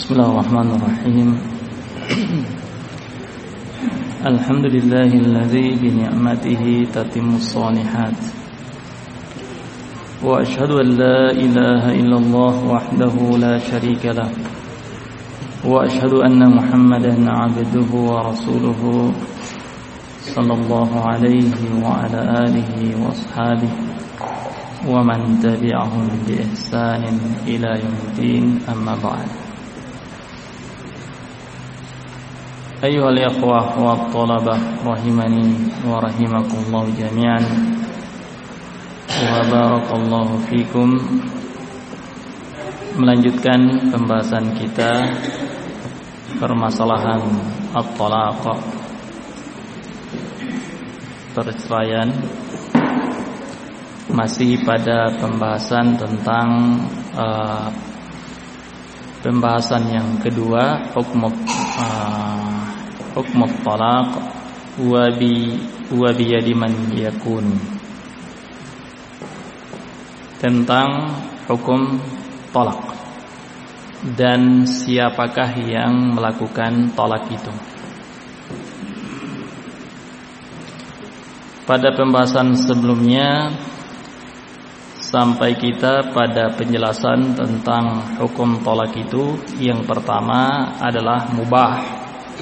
Bismillahirrahmanirrahim. Alhamdulillahilladzi bi ni'matihi tatimmus shalihat. Wa asyhadu an la ilaha illallah wahdahu la syarika lah. Wa asyhadu anna Muhammadan 'abduhu wa rasuluhu sallallahu alaihi wa ala alihi wa ashabihi wa man tabi'ahum bi ihsanin ila yaumiddin, amma ba'd. Ayyuhal ikhwah wa thalabah rahimani wa rahimakumullah jami'an, wa barakallahu fikum. Melanjutkan pembahasan kita permasalahan at-talaq, perceraian, masih pada pembahasan tentang pembahasan yang kedua, hukum talaq wa bi yadi man yakun, tentang hukum talak dan siapakah yang melakukan talak itu. Pada pembahasan sebelumnya sampai kita pada penjelasan tentang hukum talak itu. Yang pertama adalah mubah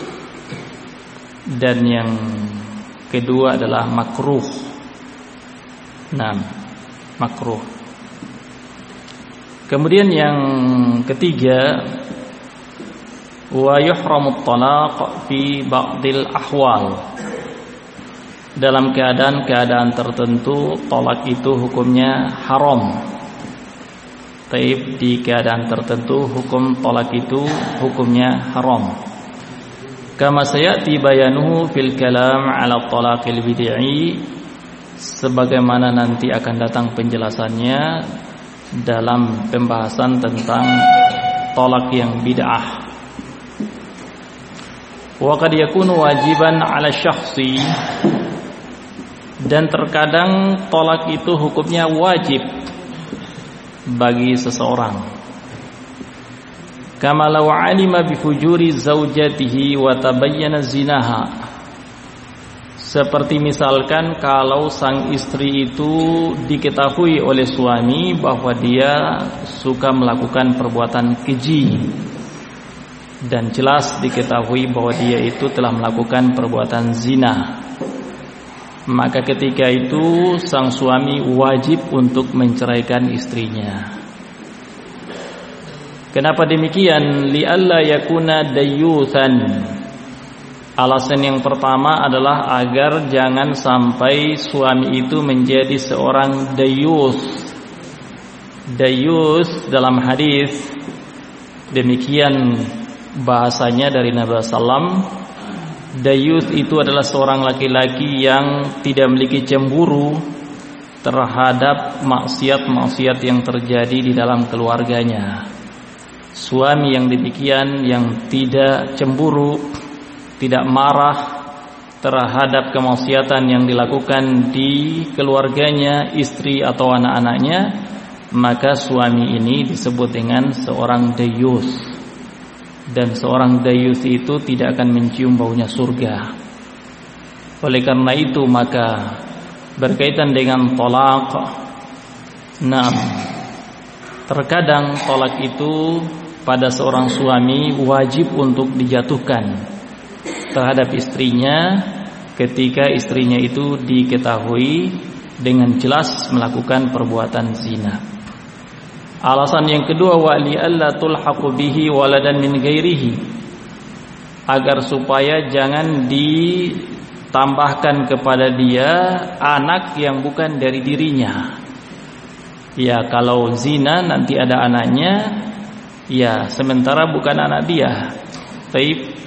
dan yang kedua adalah makruh. Makruh. Kemudian yang ketiga, wa yuhramut talaq fi ba'dil ahwal. Dalam keadaan-keadaan tertentu talak itu hukumnya haram. Taib, di keadaan tertentu hukum talak itu hukumnya haram. Kama sayati bayanuhu fil kalam ala talaqil bid'i, sebagaimana nanti akan datang penjelasannya dalam pembahasan tentang talak yang bid'ah. Wa qad yakunu wajiban ala syakhsi, dan terkadang talak itu hukumnya wajib bagi seseorang. Kama law alima bi fujuri zaujatihi wa tabayyana zinaha, seperti misalkan kalau sang istri itu diketahui oleh suami bahwa dia suka melakukan perbuatan keji, dan jelas diketahui bahwa dia itu telah melakukan perbuatan zina, maka ketika itu sang suami wajib untuk menceraikan istrinya. Kenapa demikian? Li'alla yakuna dayyuthan. Alasan yang pertama adalah agar jangan sampai suami itu menjadi seorang dayyuth. Dayyuth dalam hadis demikian bahasanya dari Nabi sallam. Dayyuth itu adalah seorang laki-laki yang tidak memiliki cemburu terhadap maksiat-maksiat yang terjadi di dalam keluarganya. Suami yang demikian, yang tidak cemburu, tidak marah terhadap kemaksiatan yang dilakukan di keluarganya, istri atau anak-anaknya, maka suami ini disebut dengan seorang dayyuth. Dan seorang dayyuth itu tidak akan mencium baunya surga. Oleh karena itu maka berkaitan dengan talak, terkadang talak itu pada seorang suami wajib untuk dijatuhkan terhadap istrinya ketika istrinya itu diketahui dengan jelas melakukan perbuatan zina. Alasan yang kedua, wa li alla tulhaqu bihi waladan min ghairihi, agar supaya jangan ditambahkan kepada dia anak yang bukan dari dirinya. Ya, kalau zina nanti ada anaknya, ya sementara bukan anak dia. Taib.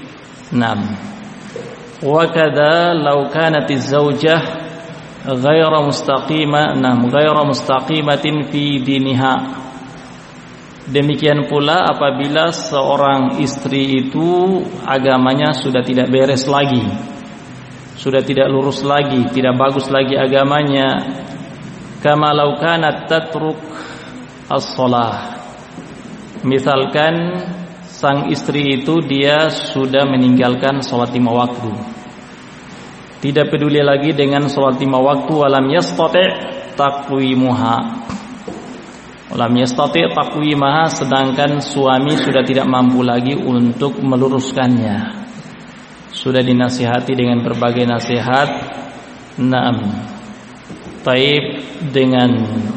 Wa kadza law kanatiz zaujah ghayra mustaqimatin fi diniha. Demikian pula apabila seorang istri itu agamanya sudah tidak beres lagi, sudah tidak lurus lagi, tidak bagus lagi agamanya. Kama law kanat tatruk as-shalah, misalkan sang istri itu dia sudah meninggalkan sholat 5 waktu, tidak peduli lagi dengan sholat 5 waktu, walam yastati' taqwimuha, walam yastati' taqwimaha, sedangkan suami sudah tidak mampu lagi untuk meluruskannya, sudah dinasihati dengan berbagai nasihat. Naam, taib, dengan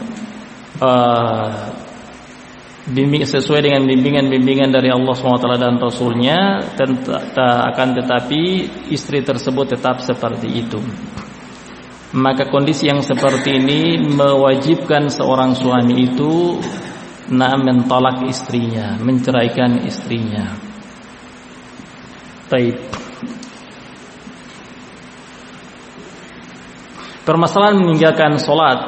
sesuai dengan bimbingan dari Allah SWT dan Rasulnya, akan tetapi istri tersebut tetap seperti itu. Maka kondisi yang seperti ini mewajibkan seorang suami itu mentolak istrinya, menceraikan istrinya. Taib. Permasalahan meninggalkan sholat,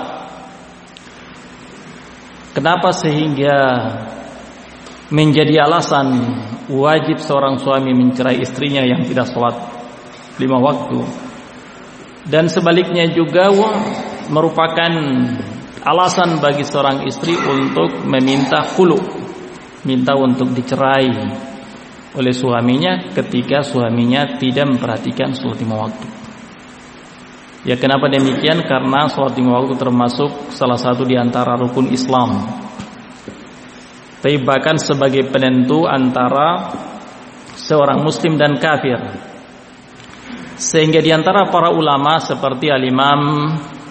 kenapa sehingga menjadi alasan wajib seorang suami mencerai istrinya yang tidak sholat 5 waktu, dan sebaliknya juga merupakan alasan bagi seorang istri untuk meminta khulu, minta untuk dicerai oleh suaminya ketika suaminya tidak memperhatikan sholat 5 waktu. Ya, kenapa demikian? Karena sholat 5 waktu termasuk salah satu di antara rukun Islam, tapi bahkan sebagai penentu antara seorang muslim dan kafir. Sehingga di antara para ulama seperti Al-Imam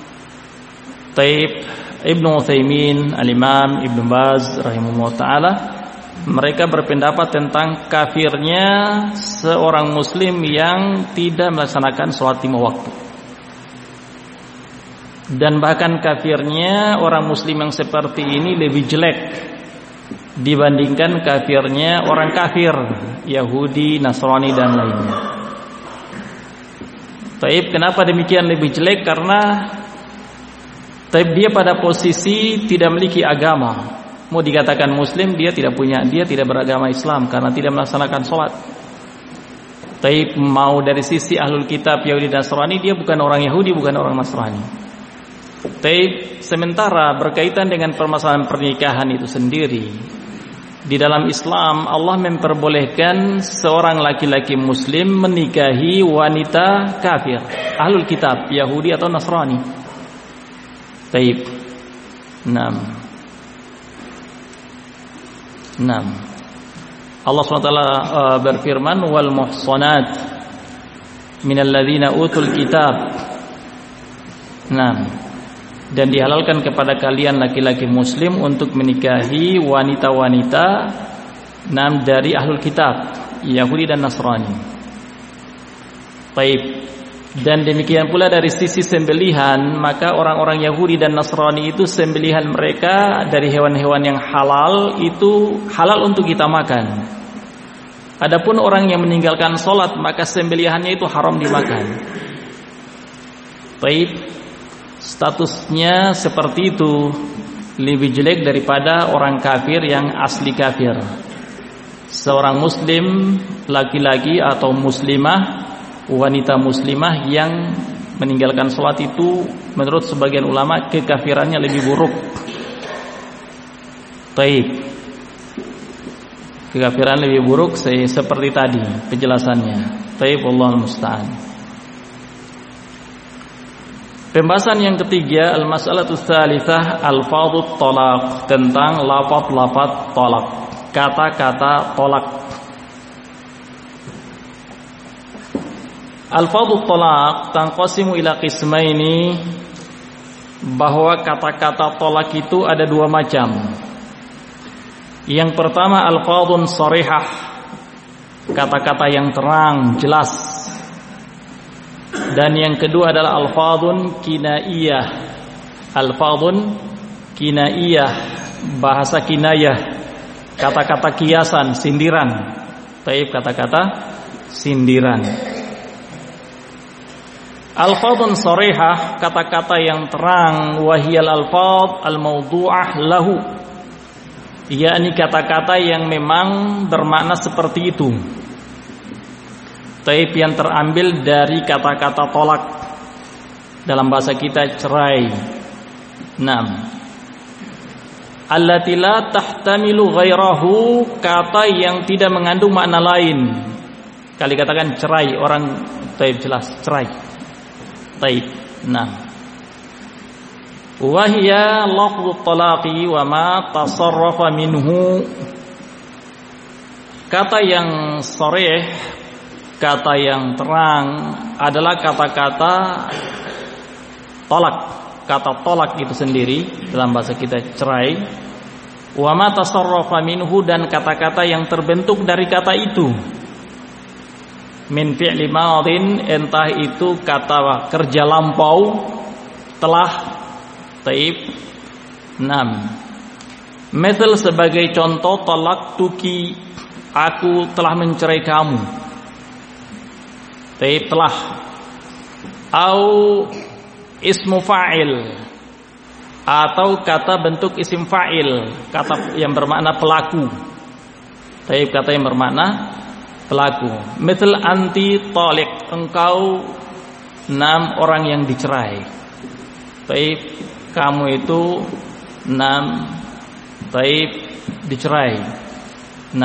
Ibnu Utsaimin, Al-Imam Ibnu Baz rahimahullah ta'ala, mereka berpendapat tentang kafirnya seorang muslim yang tidak melaksanakan sholat 5 waktu. Dan bahkan kafirnya orang muslim yang seperti ini lebih jelek dibandingkan kafirnya orang kafir Yahudi, Nasrani dan lainnya. Taib, kenapa demikian lebih jelek? Karena taib dia pada posisi tidak memiliki agama. Mau dikatakan muslim, dia tidak beragama Islam karena tidak melaksanakan sholat. Taib, mau dari sisi ahlul kitab Yahudi dan Nasrani, dia bukan orang Yahudi, bukan orang Nasrani. Taib, sementara berkaitan dengan permasalahan pernikahan itu sendiri, di dalam Islam Allah memperbolehkan seorang laki-laki muslim menikahi wanita kafir, ahlul kitab, Yahudi atau Nasrani. Taib. 6. Allah SWT berfirman, wal muhsanat minal ladzina utul kitab. 6. Dan dihalalkan kepada kalian laki-laki muslim untuk menikahi wanita-wanita dari ahlul kitab, Yahudi dan Nasrani. Baik. Dan demikian pula dari sisi sembelihan, maka orang-orang Yahudi dan Nasrani itu sembelihan mereka dari hewan-hewan yang halal itu halal untuk kita makan. Adapun orang yang meninggalkan sholat, maka sembelihannya itu haram dimakan. Baik. Statusnya seperti itu, lebih jelek daripada orang kafir yang asli kafir. Seorang muslim laki-laki atau muslimah, wanita muslimah yang meninggalkan sholat itu menurut sebagian ulama kekafirannya lebih buruk. Taib. Kekafiran lebih buruk seperti tadi penjelasannya. Taib, Allahul musta'an. Pembahasan yang ketiga, al-mas'alatus tsalitsah, al-fadhut talaq, tentang lafaz-lafaz talak, kata-kata tolak. Al-fadhut talaq tanqasimu ila qismaini, bahwa kata-kata tolak itu ada 2 macam. Yang pertama al-fadhun sharihah, kata-kata yang terang, jelas. Dan yang kedua adalah al-fadhun kinaiyah. Al-fadhun kinaiyah, bahasa kinayah, kata-kata kiasan, sindiran. Taib, kata-kata sindiran. Al-fadhun sharihah, kata-kata yang terang, wahiyal al-fadh al-mawdu'ah lahu, yakni kata-kata yang memang bermakna seperti itu. Taib, yang terambil dari kata-kata tolak, dalam bahasa kita cerai. 6. allati la tahtamilu ghairahu, kata yang tidak mengandung makna lain. Kali katakan cerai, orang taib jelas cerai. Taib. Nah. Wa hiya lafdhu talaqi wa ma tasarrafa minhu. Kata yang sharih, kata yang terang adalah kata-kata tolak. Kata tolak itu sendiri dalam bahasa kita cerai. Wa ma tasarrafa minhu, dan kata-kata yang terbentuk dari kata itu. Min fi'li madin, entah itu kata kerja lampau, telah, taib. 6. Misal sebagai contoh, talak tuki, aku telah mencerai kamu. Taib, telah. Au ismu fa'il, atau kata bentuk isim fa'il, kata yang bermakna pelaku. Taib, kata yang bermakna pelaku. Misal anti talik, engkau 6 orang yang dicerai. Taib, kamu itu 6 taib dicerai. 6.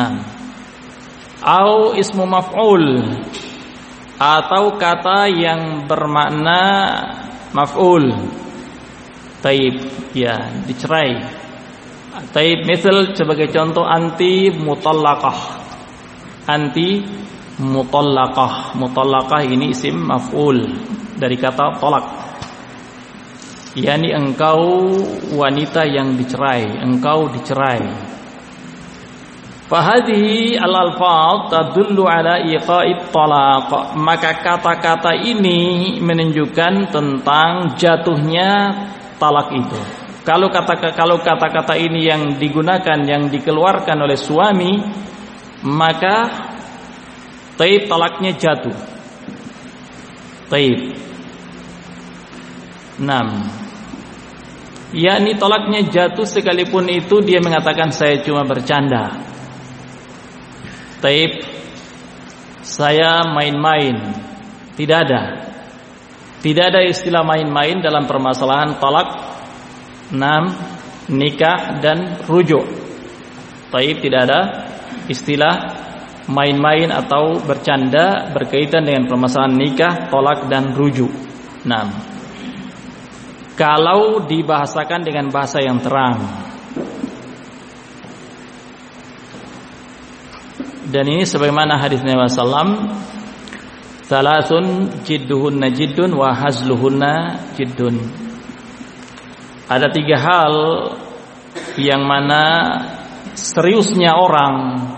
Au ismu maf'ul, atau kata yang bermakna maf'ul. Taib, ya, dicerai. Taib, misal sebagai contoh anti mutallaqah. Anti mutallaqah. Mutallaqah ini isim maf'ul dari kata tolak. Yani engkau wanita yang dicerai, engkau dicerai. Fahadhihi al-alfaz tadullu ala iqa'it talaq. Maka kata-kata ini menunjukkan tentang jatuhnya talak itu. Kalau kata-kata ini yang digunakan, yang dikeluarkan oleh suami, maka taib, talaknya jatuh. Taib. 6. Yakni talaknya jatuh sekalipun itu dia mengatakan saya cuma bercanda. Taib, saya main-main. Tidak ada istilah main-main dalam permasalahan talak. 6. Nikah dan rujuk. Taib, tidak ada istilah main-main atau bercanda berkaitan dengan permasalahan nikah, tolak dan rujuk. 6. Kalau dibahasakan dengan bahasa yang terang. Dan ini sebagaimana hadis Nabi sallam, salasun jidduhunna jiddun wa hazluhunna jiddun. Ada 3 hal yang mana seriusnya orang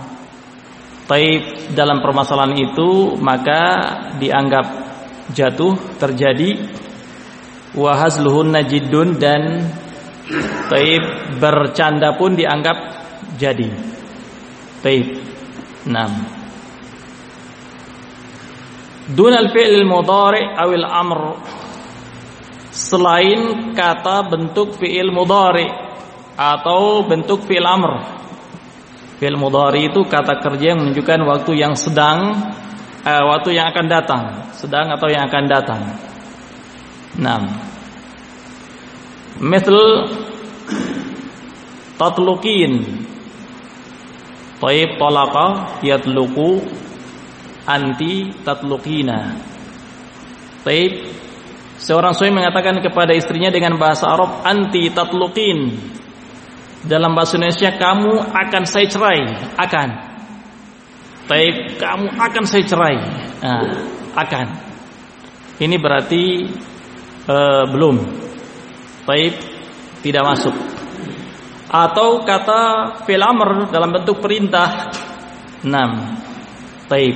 taib dalam permasalahan itu, maka dianggap jatuh, terjadi. Wa hazluhunna jiddun, dan taib bercanda pun dianggap jadi. Taib. 6. Dunal fi'il mudhari' awil amr, selain kata bentuk fi'il mudhari' atau bentuk fi'il amr. Fi'il mudhari itu kata kerja yang menunjukkan waktu yang sedang, waktu yang akan datang, sedang atau yang akan datang. 6. Misal tatluqin. Taib, talaqa yatluqu, anti tatluqina. Taib, seorang suami mengatakan kepada istrinya dengan bahasa Arab, anti tatluqin. Dalam bahasa Indonesia, kamu akan saya cerai. Akan. Taib, kamu akan saya cerai. Akan. Ini berarti belum. Taib, tidak masuk. Atau kata fi'il amr dalam bentuk perintah. 6. Taib.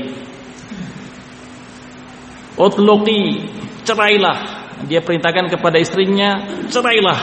Utluqi, cerailah. Dia perintahkan kepada istrinya, cerailah.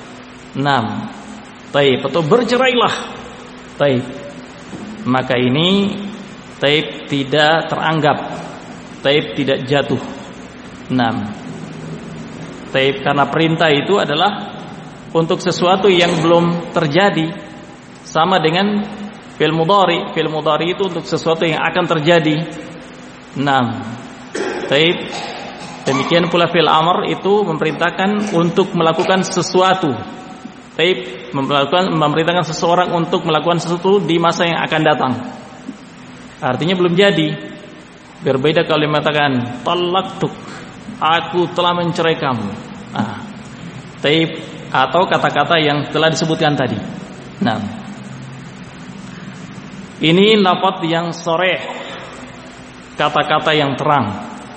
6. Taib, atau bercerailah. Taib. Maka ini taib tidak teranggap, taib tidak jatuh. 6. Taib karena perintah itu adalah untuk sesuatu yang belum terjadi, sama dengan fi'il mudhari. Fi'il mudhari itu untuk sesuatu yang akan terjadi. 6. Taib. Demikian pula fi'il amr itu memerintahkan untuk melakukan sesuatu Taib memerintahkan seseorang untuk melakukan sesuatu di masa yang akan datang. Artinya belum jadi. Berbeda kalau mengatakan talaqtuk, aku telah mencerai kamu. Taib atau kata-kata yang telah disebutkan tadi. Nah, ini lafaz yang sharih, kata-kata yang terang.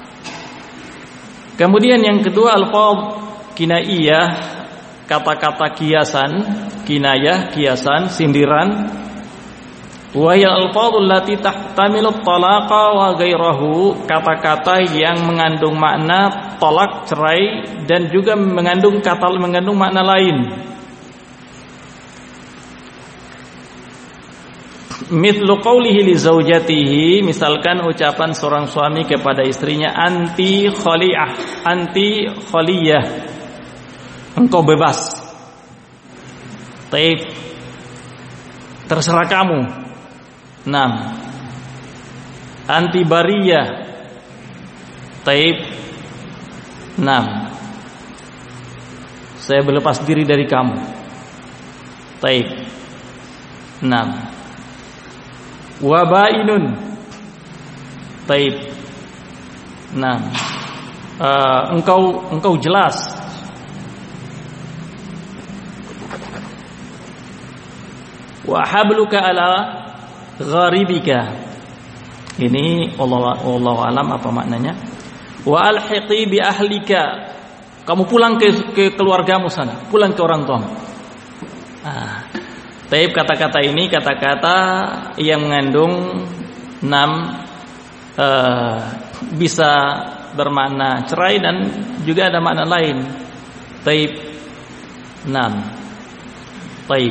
Kemudian yang kedua alfaz kinaiyah, kata-kata kiasan, kinayah, kiasan, sindiran. Wa hiya alfazul lati tahtamilu talaqa wa ghairahu, kata-kata yang mengandung makna talak, cerai, dan juga mengandung makna lain. Mithlu qawlihi li zaujatihi, misalkan ucapan seorang suami kepada istrinya, anti khaliyah, anti khaliyah, engkau bebas. Taib, terserah kamu. 6. Anti bariyah. Taib. 6. Saya berlepas diri dari kamu. Taib. 6. Wabainun. Taib. 6. Engkau jelas. Wa habluka ala gharibika. Ini Allah alam apa maknanya. Wa alhiqi bi ahlika. Kamu pulang ke keluargamu sana, pulang ke orang tuamu. Taib, kata-kata ini kata-kata yang mengandung 6 bisa bermakna cerai dan juga ada makna lain. Taib 6. Taib.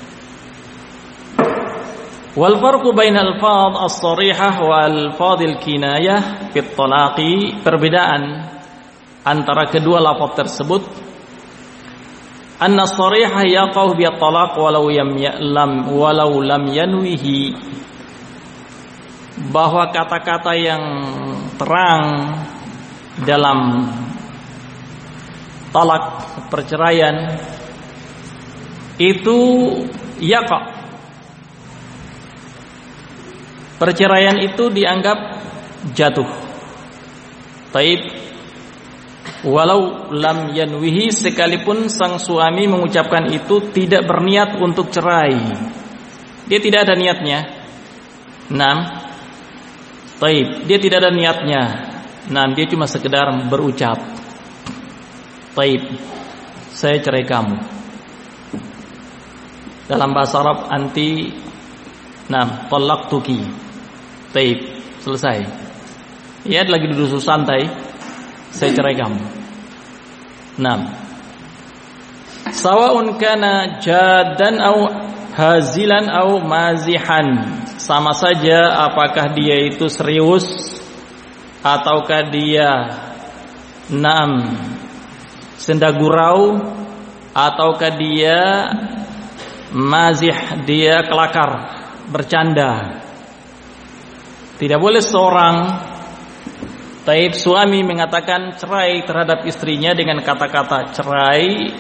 Wal farqu bainal alfadh as-sharihah wal alfadhil kinayah fit talaqi, perbedaan antara kedua lafaz tersebut, anna as-sharihah yaqau bi at-talaq walau lam yanwihi, bahwa kata-kata yang terang dalam talak, perceraian, itu yaqa, perceraian itu dianggap jatuh. Taib. Walau lam yanwihi, sekalipun sang suami mengucapkan itu tidak berniat untuk cerai, dia tidak ada niatnya. 6. Taib, dia tidak ada niatnya. 6. Dia cuma sekedar berucap, taib, saya cerai kamu. Dalam bahasa Arab anti, 6, talaqtuki. Taib, selesai. Ya, lagi duduk santai, saya cerai kamu. 6. Sawa'un kana jaddan au hazilan au mazihan, sama saja apakah dia itu serius ataukah dia 6 senda gurau, ataukah dia mazih, dia kelakar, bercanda. Tidak boleh seorang taib suami mengatakan cerai terhadap istrinya dengan kata-kata cerai,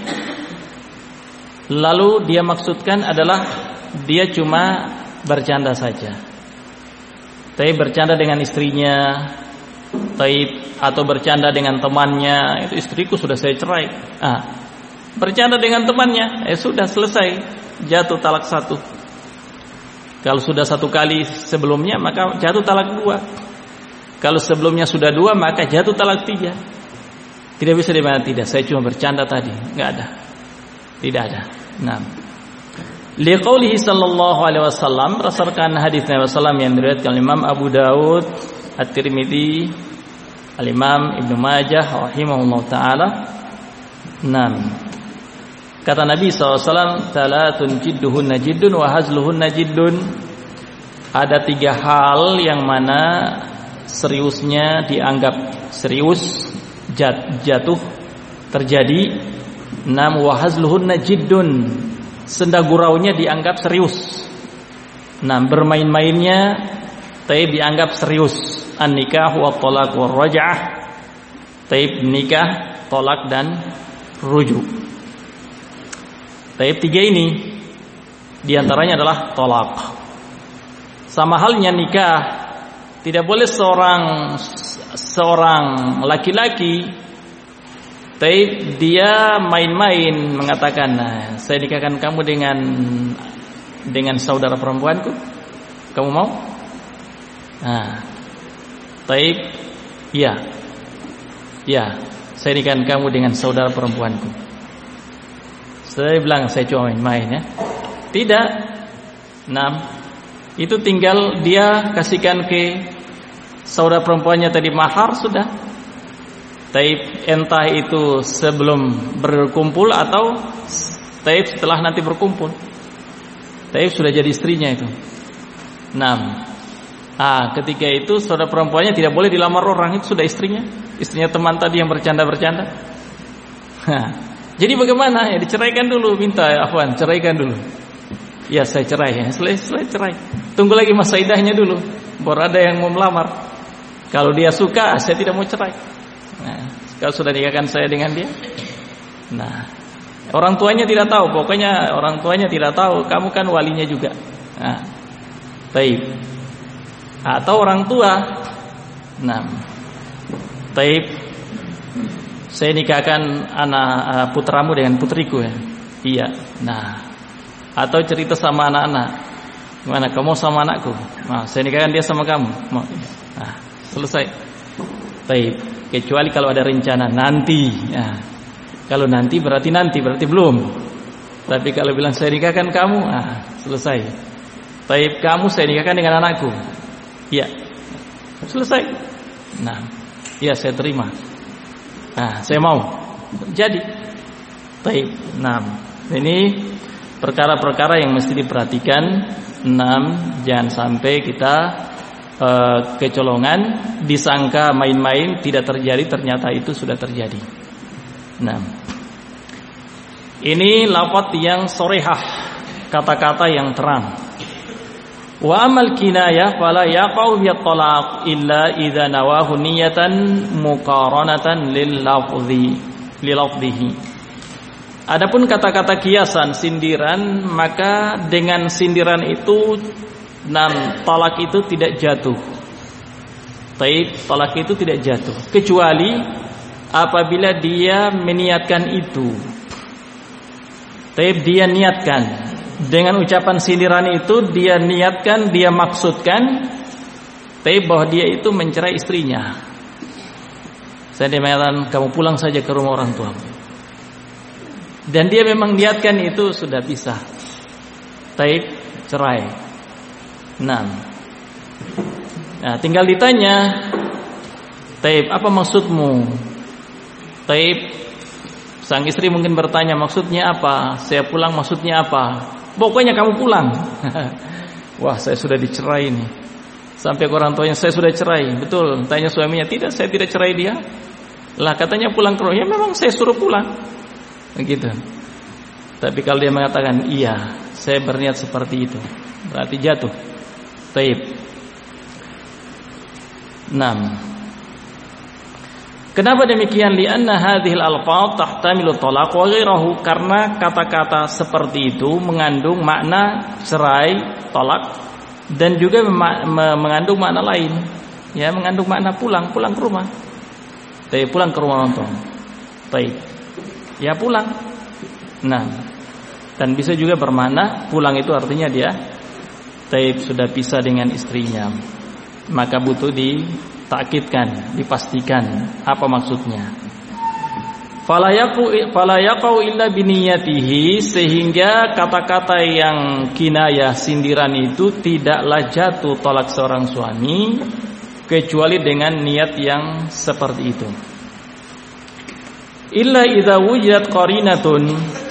lalu dia maksudkan adalah dia cuma bercanda saja. Taib bercanda dengan istrinya, taib, atau bercanda dengan temannya, itu istriku sudah saya cerai. Bercanda dengan temannya, sudah selesai, jatuh talak 1. Kalau sudah 1 kali sebelumnya, maka jatuh talak 2. Kalau sebelumnya sudah 2, maka jatuh talak 3. Tidak bisa dimana tidak, saya cuma bercanda tadi, enggak ada. Tidak ada. 6. Liqaulihi sallallahu alaihi wasallam, berdasarkan hadis Nabi sallallahu yang diriwayatkan Imam Abu Daud, At-Tirmidzi, Al-Imam Ibnu Majah rahimahullah taala. 6. Kata Nabi SAW, talatun jidduhunna jiddun wa hazluhunna jiddun. Ada 3 hal yang mana seriusnya dianggap serius, jatuh, terjadi. 6. Wa hazluhunna jiddun, senda guraunya dianggap serius. 6. Bermain-mainnya taib dianggap serius. An-nikah wa talaq wa raj'ah, taib nikah, tolak dan rujuk. Taib 3 ini diantaranya adalah tolak. Sama halnya nikah, tidak boleh seorang laki-laki taib dia main-main mengatakan, nah, saya nikahkan kamu dengan saudara perempuanku, kamu mau? Nah, taib, iya, saya nikahkan kamu dengan saudara perempuanku. Saya bilang saya cuma main-main ya. Tidak. Nah, itu tinggal dia kasihkan ke saudara perempuannya tadi mahar sudah. Taib entah itu sebelum berkumpul atau taib setelah nanti berkumpul. Taib sudah jadi istrinya itu. Nah, ketika itu saudara perempuannya tidak boleh dilamar orang, itu sudah istrinya teman tadi yang bercanda-bercanda. Jadi bagaimana? Ya diceraikan dulu, minta afwan, ceraikan dulu. Ya saya cerai ya, selesai cerai. Tunggu lagi masa iddahnya dulu, baru ada yang mau melamar. Kalau dia suka, saya tidak mau cerai. Nah, kalau sudah nikahkan saya dengan dia. Nah, orang tuanya tidak tahu, pokoknya orang tuanya tidak tahu, kamu kan walinya juga. Nah, taib. Atau orang tua, nah, taib, saya nikahkan anak putramu dengan putriku ya. Iya. Nah, atau cerita sama anak-anak, gimana kamu sama anakku? Nah, saya nikahkan dia sama kamu. Nah, selesai. Taib. Kecuali kalau ada rencana nanti. Nah, kalau nanti berarti belum. Tapi kalau bilang saya nikahkan kamu, selesai. Taib, kamu saya nikahkan dengan anakku. Iya. Selesai. Nah, iya saya terima. Nah, saya mau. Jadi. Taib. Nah, ini perkara-perkara yang mesti diperhatikan. 6. Jangan sampai kita kecolongan, disangka main-main, tidak terjadi, ternyata itu sudah terjadi. Nah, ini lafaz yang sorehah, kata-kata yang terang. Wa amal kinayah fala yaqau bi talaq illa idza nawahu niyatan muqaranatan lil lafdhihi. Adapun kata-kata kiasan, sindiran, maka dengan sindiran itu talak itu tidak jatuh. Taib, talak itu tidak jatuh kecuali apabila dia meniatkan itu. Taib, dia niatkan dengan ucapan sindiran itu, dia niatkan, dia maksudkan taib bahwa dia itu mencerai istrinya. Saya mengatakan kamu pulang saja ke rumah orang tuamu. Dan dia memang niatkan itu, sudah bisa. Taib, cerai. Nah, tinggal ditanya, taib, apa maksudmu? Taib, sang istri mungkin bertanya, maksudnya apa? Saya pulang maksudnya apa? Pokoknya kamu pulang. Wah, saya sudah dicerai nih. Sampai ke orang tuanya, saya sudah cerai. Betul, tanya suaminya, tidak, saya tidak cerai dia. Lah katanya pulang ke rumah, ya memang saya suruh pulang. Begitu. Tapi kalau dia mengatakan, iya, saya berniat seperti itu, berarti jatuh. Taib. 6. Kenapa demikian? Lianna hadhil alfaz tahtamilu talaq wa ghairahu, karena kata-kata seperti itu mengandung makna cerai, talak, dan juga mengandung makna lain. Ya, mengandung makna pulang ke rumah. Taib, pulang ke rumah orang tua. Taib. Ya, pulang. Nah, dan bisa juga bermakna pulang itu artinya dia taib sudah pisah dengan istrinya. Maka butuh ditakidkan, dipastikan apa maksudnya. Fala yaqau illa biniyatihi, sehingga kata-kata yang kinayah, sindiran itu tidaklah jatuh talak seorang suami kecuali dengan niat yang seperti itu. Illa idza wujidat qarinatun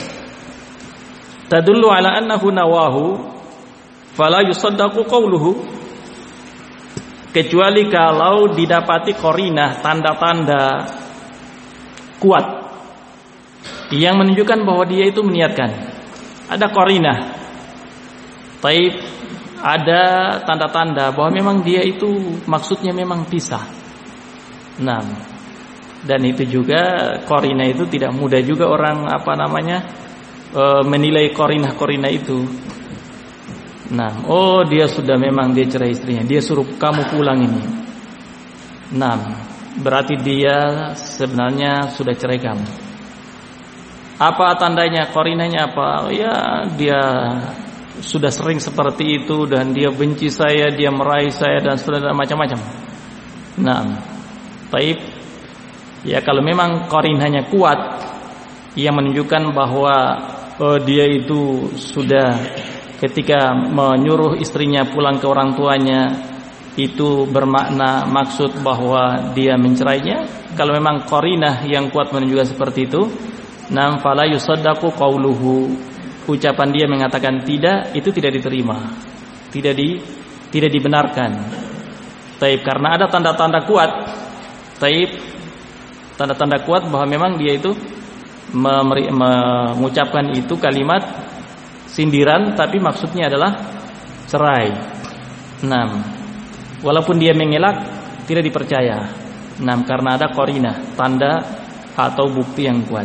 tadullu ala annahu nawahu fala yusaddaqu qawluhu, kecuali kalau didapati qarinah, tanda-tanda kuat yang menunjukkan bahwa dia itu meniatkan. Ada qarinah, taib, ada tanda-tanda bahwa memang dia itu maksudnya memang pisah. Nah, dan itu juga qarinah itu tidak mudah juga orang menilai korinah itu. Nah, oh dia sudah memang dia cerai istrinya, dia suruh kamu pulang ini. Nah, berarti dia sebenarnya sudah cerai kamu. Apa tandanya, korinahnya apa? Ya dia sudah sering seperti itu dan dia benci saya, dia meraih saya dan sudah macam-macam. Nah, taib. Ya kalau memang korinahnya kuat, yang menunjukkan bahwa dia itu sudah ketika menyuruh istrinya pulang ke orang tuanya itu bermakna maksud bahwa dia mencerainya. Kalau memang qarinah yang kuat menunjukkan seperti itu, nam fala yusaddaqu qauluhu, ucapan dia mengatakan tidak, itu tidak diterima, tidak dibenarkan. Taib, karena ada tanda-tanda kuat. Taib, tanda-tanda kuat bahwa memang dia itu mengucapkan itu kalimat sindiran tapi maksudnya adalah cerai. Walaupun dia mengelak tidak dipercaya. Karena ada qarinah, tanda atau bukti yang kuat.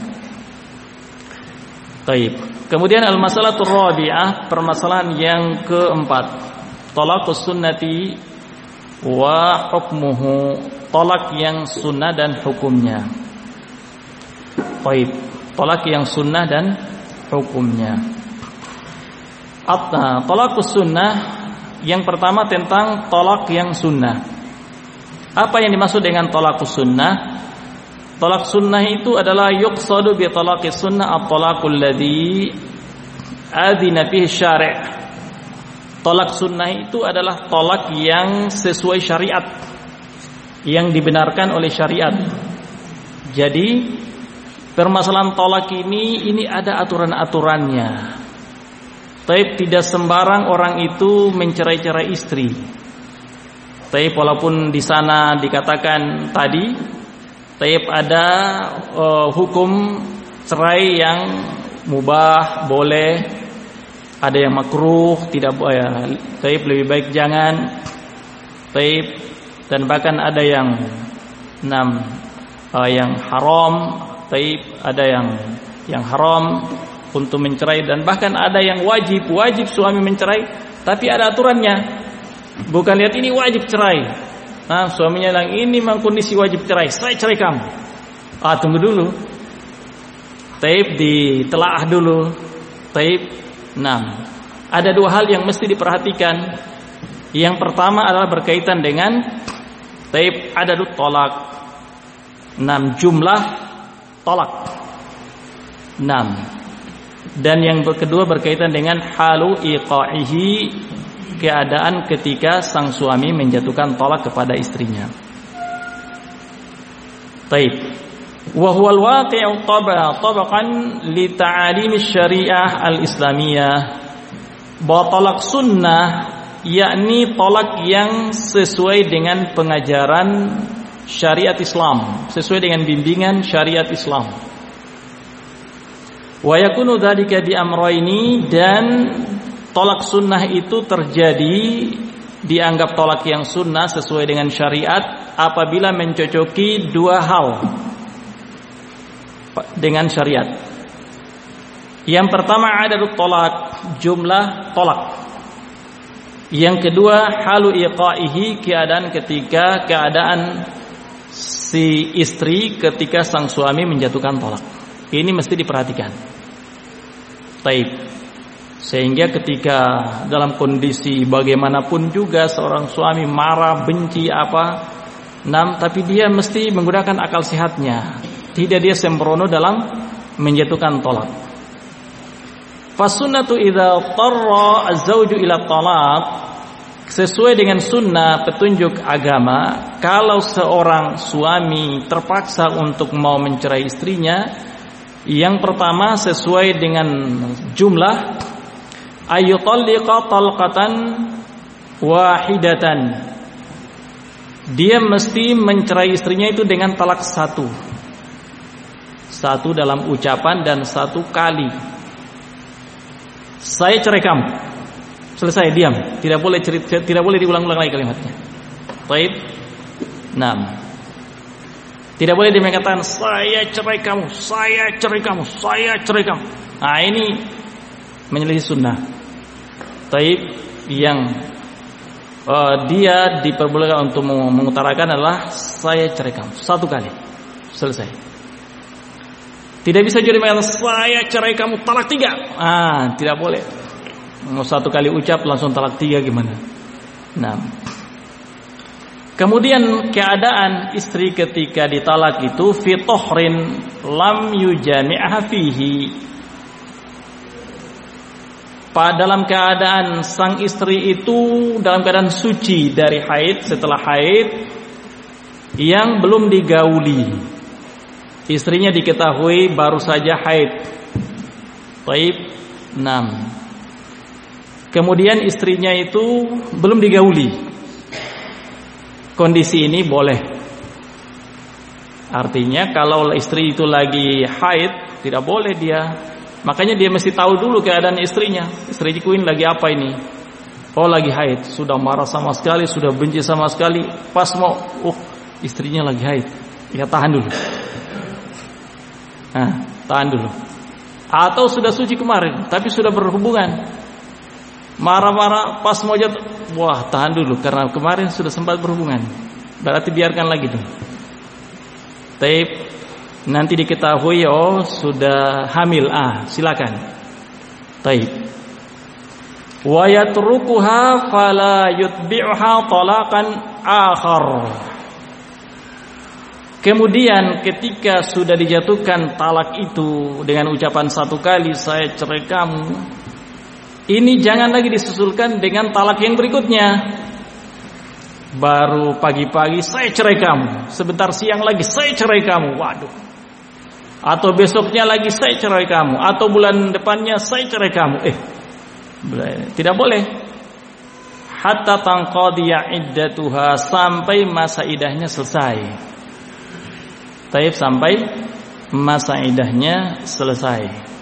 Taib. Kemudian al-masalatul rabi'ah, permasalahan yang keempat, talaqus sunnati wa hukmuhu, talak yang sunnah dan hukumnya. Taib. Talak yang sunnah dan hukumnya. Talaqus sunnah, yang pertama tentang talak yang sunnah. Apa yang dimaksud dengan talaqus sunnah? Talak sunnah itu adalah yuqsadu bi talaqis sunnah at-talaqul ladzi adzina fihi syari'. Talak sunnah itu adalah talak yang sesuai syariat, yang dibenarkan oleh syariat. Jadi permasalahan talak ini ada aturan-aturannya. Taib, tidak sembarang orang itu mencerai-cerai istri. Taib, walaupun di sana dikatakan tadi, taib ada hukum cerai yang mubah, boleh, ada yang makruh, tidak boleh. Taib, lebih baik jangan. Taib, dan bahkan ada yang yang haram. Taib, ada yang haram untuk mencerai, dan bahkan ada yang wajib suami mencerai, tapi ada aturannya. Bukan lihat ini wajib cerai. Suaminya bilang ini memang kondisi wajib cerai, saya cerai kamu. Tunggu dulu. Taib, ditelaah dulu. Taib. Ada dua hal yang mesti diperhatikan. Yang pertama adalah berkaitan dengan taib adadut tolak. Jumlah tolak. Dan yang kedua berkaitan dengan halu iqa'ihi, keadaan ketika sang suami menjatuhkan tolak kepada istrinya. Taib. Wa huwal waqi'u tabaqan li ta'alimi syariah al-islamiyah. Bahwa tolak sunnah yakni tolak yang sesuai dengan pengajaran syariat Islam, sesuai dengan bimbingan syariat Islam. Wa yakunu dzalika bi amrayni, dan tolak sunnah itu terjadi, dianggap tolak yang sunnah sesuai dengan syariat apabila mencocoki dua hal dengan syariat. Yang pertama adadut tolak, jumlah tolak. Yang kedua halu iqa'ihi, keadaan si istri ketika sang suami menjatuhkan tolak. Ini mesti diperhatikan. Taib. Sehingga ketika dalam kondisi bagaimanapun juga seorang suami marah, benci tapi dia mesti menggunakan akal sehatnya. Tidak dia sembrono dalam menjatuhkan tolak. Fasunnatu idza tarra az-zawju ila talaq, sesuai dengan sunnah petunjuk agama, kalau seorang suami terpaksa untuk mau mencerai istrinya, yang pertama sesuai dengan jumlah, ayyutalliqa talqatan wahidatan, dia mesti mencerai istrinya itu dengan talak satu dalam ucapan dan satu kali. Saya cerai kamu, selesai, diam, tidak boleh diulang-ulang lagi kalimatnya. Baik. Tidak boleh dia mengatakan saya cerai kamu, saya cerai kamu, saya cerai kamu. Ini menyelisih sunnah. Taib yang dia diperbolehkan untuk mengutarakan adalah saya cerai kamu 1 kali, selesai. Tidak bisa jadi saya cerai kamu talak 3. Tidak boleh. Mau 1 kali ucap langsung talak 3 gimana? Nah, kemudian keadaan istri ketika ditalak itu fi tohrin lam yujami'ha fihi, dalam keadaan sang istri itu dalam keadaan suci dari haid, setelah haid yang belum digauli. Istrinya diketahui baru saja haid. Taib 6. Kemudian istrinya itu belum digauli. Kondisi ini boleh. Artinya kalau istri itu lagi haid, tidak boleh dia. Makanya dia mesti tahu dulu keadaan istrinya. Istri Queen lagi apa ini? Oh, lagi haid. Sudah marah sama sekali, sudah benci sama sekali. Pas mau, istrinya lagi haid. Ya tahan dulu. Tahan dulu. Atau sudah suci kemarin, tapi sudah berhubungan. Marah-marah pas mau jatuh, tahan dulu karena kemarin sudah sempat berhubungan. Berarti biarkan lagi dulu. Taib nanti diketahui sudah hamil, silakan. Taib. Wa yatrukuha fala yutbi'uha talaqan akhar. Kemudian ketika sudah dijatuhkan talak itu dengan ucapan 1 kali saya cerai kamu, ini jangan lagi disusulkan dengan talak yang berikutnya. Baru pagi-pagi saya cerai kamu, sebentar siang lagi saya cerai kamu. Waduh. Atau besoknya lagi saya cerai kamu, atau bulan depannya saya cerai kamu. Tidak boleh. Hatta tanqadiya iddatuha, sampai masa idahnya selesai. Taib, sampai masa idahnya selesai.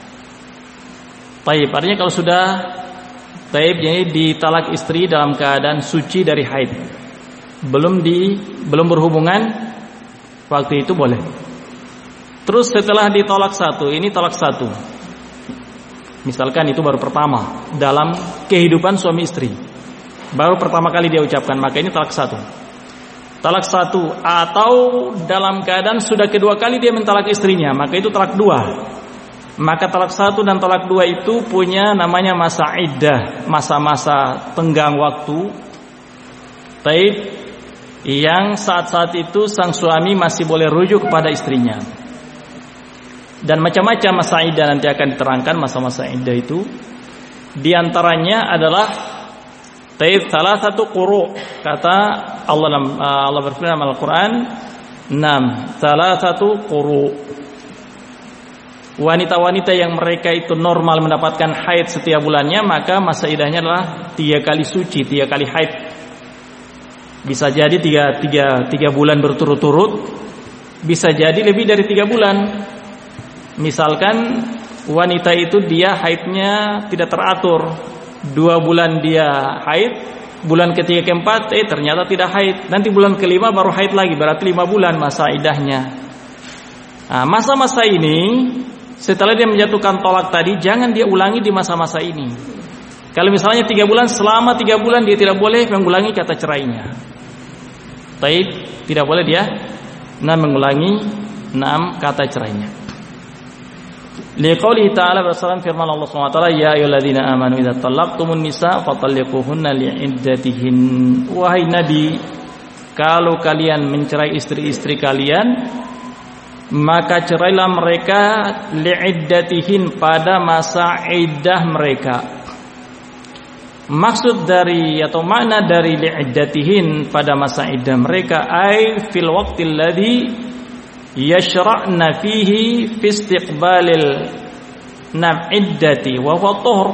Taib, artinya kalau sudah taib, jadi ditalak istri dalam keadaan suci dari haid, belum berhubungan, waktu itu boleh. Terus setelah ditolak 1, ini talak 1. Misalkan itu baru pertama dalam kehidupan suami istri, baru pertama kali dia ucapkan, maka ini talak 1. Talak 1, atau dalam keadaan sudah kedua kali dia mentalak istrinya, maka itu talak 2. Maka talak 1 dan talak 2 itu punya namanya masa iddah, masa-masa tenggang waktu. Taib, yang saat-saat itu sang suami masih boleh rujuk kepada istrinya. Dan macam-macam masa iddah nanti akan diterangkan masa-masa iddah itu. Di antaranya adalah taib salah satu quru, kata Allah berfirman dalam Al-Qur'an, salah satu quru. Wanita-wanita yang mereka itu normal mendapatkan haid setiap bulannya, maka masa iddahnya adalah 3 kali suci, 3 kali haid. Bisa jadi 3 bulan berturut-turut, bisa jadi lebih dari 3 bulan. Misalkan wanita itu dia haidnya tidak teratur, 2 bulan dia haid, bulan ketiga keempat ternyata tidak haid, nanti bulan kelima baru haid lagi, berarti 5 bulan masa iddahnya. Masa-masa ini setelah dia menjatuhkan tolak tadi, jangan dia ulangi di masa-masa ini. Kalau misalnya 3 bulan, selama 3 bulan dia tidak boleh mengulangi kata cerainya. Taib, tidak boleh dia mengulangi 6 kata cerainya. Liqaulihi ta'ala, berdasarkan firman Allah SWT, ya ayyuhalladzina amanu idza talaqtumun nisa fatalliquhunna li'iddatihin. Wahai Nabi, kalau kalian mencerai istri-istri kalian, maka cerailah mereka li'iddatihin, pada masa iddah mereka. Maksud dari atau makna dari li'iddatihin, pada masa iddah mereka, ay fil waqtil ladzi yashra'na fihi fi istiqbalil iddati wa huwa tuhur,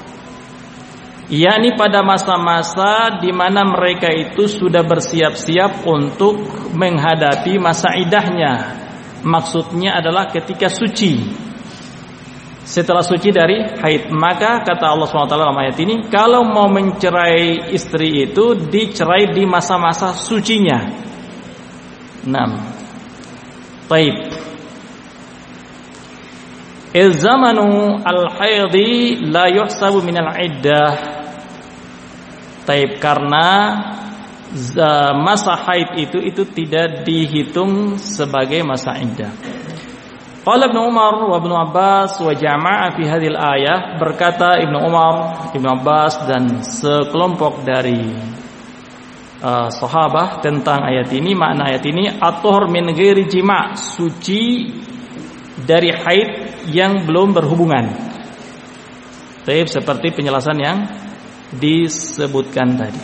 yakni pada masa-masa di mana mereka itu sudah bersiap-siap untuk menghadapi masa iddahnya. Maksudnya adalah ketika suci, setelah suci dari haid. Maka kata Allah SWT dalam ayat ini, kalau mau mencerai istri itu dicerai di masa-masa sucinya. 6. Baik. Zamanu al-haidhi la yuhsabu minal iddah. Taib, karena masa haid itu tidak dihitung sebagai masa iddah. Qala Ibnu Umar wa Ibnu Abbas wa jama'a fi hadhil ayah, berkata Ibnu Umar, Ibnu Abbas dan sekelompok dari sahabat tentang ayat ini, makna ayat ini at-tuhur min ghairi jima', suci dari haid yang belum berhubungan. Taib, seperti penjelasan yang disebutkan tadi.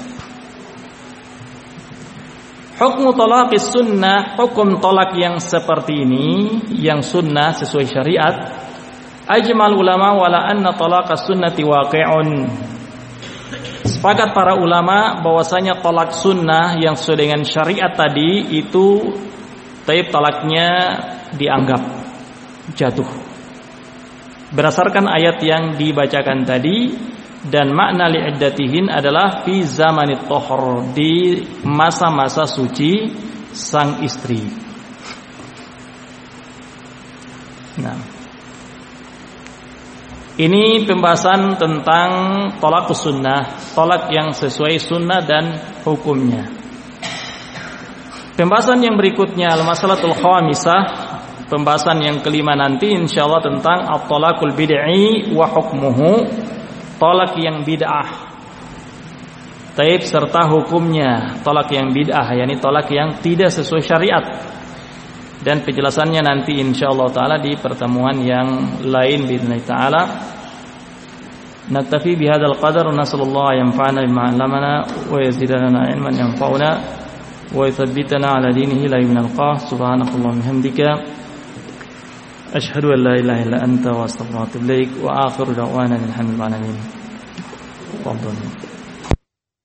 Hukmu talaqis sunnah, hukum tolak yang seperti ini, yang sunnah sesuai syariat. Ajmal ulama wala anna talaqas sunnati waqi'un. Sepakat para ulama bahwasanya tolak sunnah yang sesuai dengan syariat tadi itu taib, talaknya dianggap jatuh berdasarkan ayat yang dibacakan tadi. Dan makna li'iddatihin adalah fi zamanit tohor, di masa-masa suci sang istri. Nah, ini pembahasan tentang tolak sunnah, tolak yang sesuai sunnah dan hukumnya. Pembahasan yang berikutnya al-masalatul khamisah, pembahasan yang kelima nanti insyaallah tentang at-talaqul bid'i wa hukmuhu, tolak yang bid'ah. Taib, serta hukumnya tolak yang bid'ah, yakni tolak yang tidak sesuai syariat. Dan penjelasannya nanti insyaallah taala di pertemuan yang lain باذن taala. Naktafi bihadzal qadar, nasallallahu yanfa'ana bima 'allamana wa yazidana ilman yanfa'una wa yuthabbitana 'ala dinihi la yunalqa. Subhanakallahumma hamdika asyhadu an la ilaha illa anta wa astaghfiruka wa atubu ilaik wa akhiru da'wana alhamdulillahi rabbil alamin.